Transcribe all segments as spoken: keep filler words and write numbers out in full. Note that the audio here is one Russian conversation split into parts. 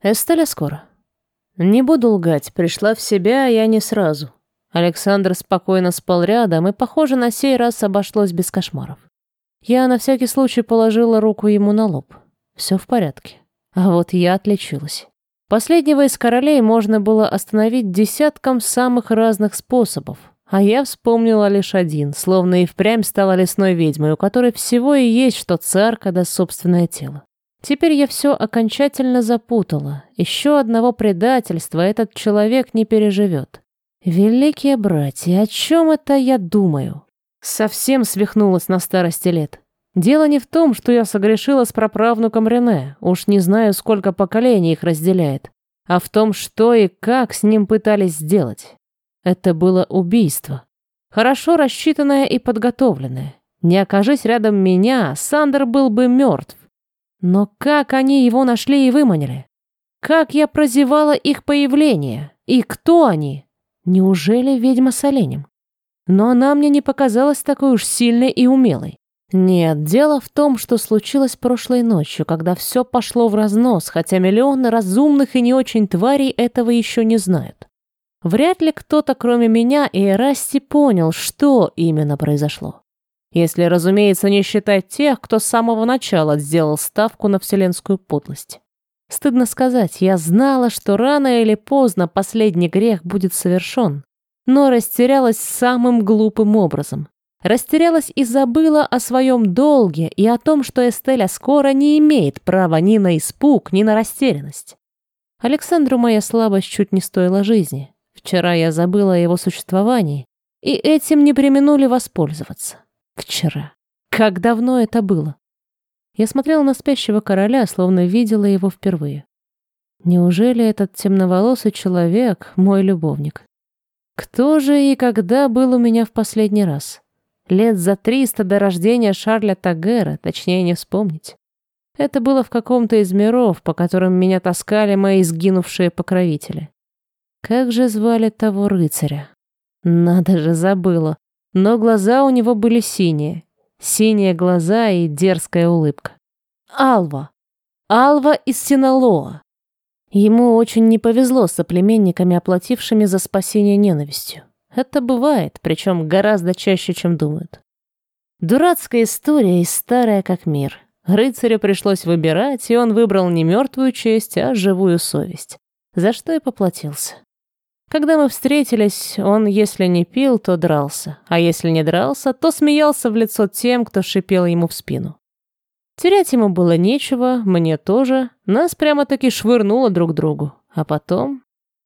Эстеля скоро. Не буду лгать, пришла в себя я не сразу. Александр спокойно спал рядом, и, похоже, на сей раз обошлось без кошмаров. Я на всякий случай положила руку ему на лоб. Все в порядке. А вот я отличилась. Последнего из королей можно было остановить десятком самых разных способов, а я вспомнила лишь один, словно и впрямь стала лесной ведьмой, у которой всего и есть что царка да собственное тело. Теперь я все окончательно запутала. Еще одного предательства этот человек не переживет. Великие братья, о чем это я думаю? Совсем свихнулась на старости лет. Дело не в том, что я согрешила с праправнуком Рене, уж не знаю, сколько поколений их разделяет, а в том, что и как с ним пытались сделать. Это было убийство. Хорошо рассчитанное и подготовленное. Не окажись рядом меня, Сандер был бы мертв. Но как они его нашли и выманили? Как я прозевала их появление? И кто они? Неужели ведьма с оленем? Но она мне не показалась такой уж сильной и умелой. Нет, дело в том, что случилось прошлой ночью, когда все пошло в разнос, хотя миллионы разумных и не очень тварей этого еще не знают. Вряд ли кто-то, кроме меня и Эрасти, понял, что именно произошло. Если, разумеется, не считать тех, кто с самого начала сделал ставку на вселенскую подлость. Стыдно сказать, я знала, что рано или поздно последний грех будет совершен, но растерялась самым глупым образом. Растерялась и забыла о своем долге и о том, что Эстеля скоро не имеет права ни на испуг, ни на растерянность. Александру моя слабость чуть не стоила жизни. Вчера я забыла о его существовании, и этим не преминули воспользоваться. Вчера. Как давно это было? Я смотрела на спящего короля, словно видела его впервые. Неужели этот темноволосый человек мой любовник? Кто же и когда был у меня в последний раз? Лет за триста до рождения Шарля Тагера, точнее не вспомнить. Это было в каком-то из миров, по которым меня таскали мои сгинувшие покровители. Как же звали того рыцаря? Надо же, забыла. Но глаза у него были синие. Синие глаза и дерзкая улыбка. Алва. Алва из Синалоа. Ему очень не повезло с соплеменниками, оплатившими за спасение ненавистью. Это бывает, причем гораздо чаще, чем думают. Дурацкая история и старая как мир. Рыцарю пришлось выбирать, и он выбрал не мертвую честь, а живую совесть. За что и поплатился. Когда мы встретились, он, если не пил, то дрался, а если не дрался, то смеялся в лицо тем, кто шипел ему в спину. Терять ему было нечего, мне тоже, нас прямо-таки швырнуло друг к другу, а потом...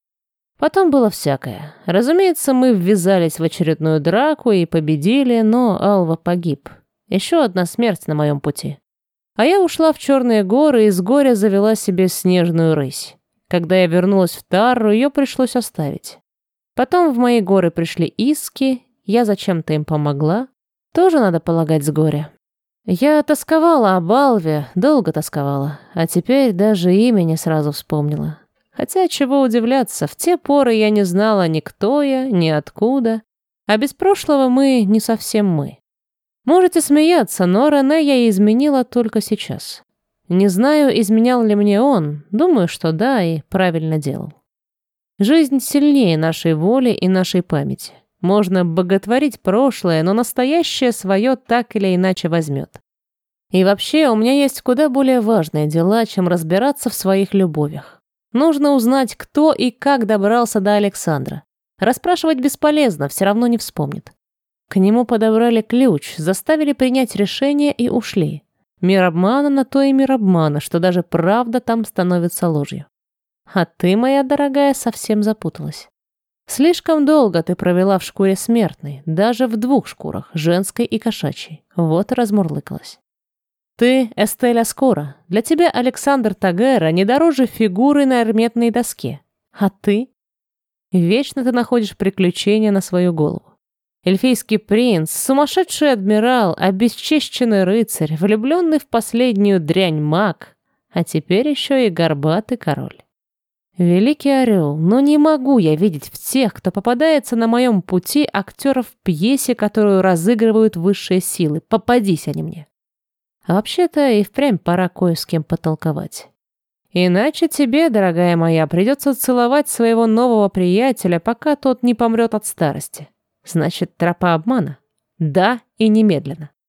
Потом было всякое. Разумеется, мы ввязались в очередную драку и победили, но Алва погиб. Еще одна смерть на моем пути. А я ушла в Черные горы и с горя завела себе снежную рысь. Когда я вернулась в Тарру, ее пришлось оставить. Потом в мои горы пришли иски, я зачем-то им помогла. Тоже, надо полагать, с горя. Я тосковала об Алве, долго тосковала, а теперь даже имя не сразу вспомнила. Хотя, чего удивляться, в те поры я не знала ни кто я, ни откуда, а без прошлого мы не совсем мы. Можете смеяться, но Рене я изменила только сейчас. Не знаю, изменял ли мне он, думаю, что да, и правильно делал. Жизнь сильнее нашей воли и нашей памяти. Можно боготворить прошлое, но настоящее свое так или иначе возьмет. И вообще, у меня есть куда более важные дела, чем разбираться в своих любовях. Нужно узнать, кто и как добрался до Александра. Расспрашивать бесполезно, все равно не вспомнит. К нему подобрали ключ, заставили принять решение и ушли. Мир обмана на то и мир обмана, что даже правда там становится ложью. А ты, моя дорогая, совсем запуталась. Слишком долго ты провела в шкуре смертной, даже в двух шкурах, женской и кошачьей. Вот и размурлыкалась. Ты, Эстеля Скора, для тебя Александр Тагера не дороже фигуры на эрметной доске. А ты? Вечно ты находишь приключения на свою голову. Эльфийский принц, сумасшедший адмирал, обесчещенный рыцарь, влюбленный в последнюю дрянь маг, а теперь еще и горбатый король. Великий орел, но не могу я видеть в тех, кто попадается на моем пути, актеров в пьесе, которую разыгрывают высшие силы. Попадись они мне. А вообще-то и впрямь пора кое с кем потолковать. Иначе тебе, дорогая моя, придется целовать своего нового приятеля, пока тот не помрет от старости. Значит, тропа обмана? Да, и немедленно.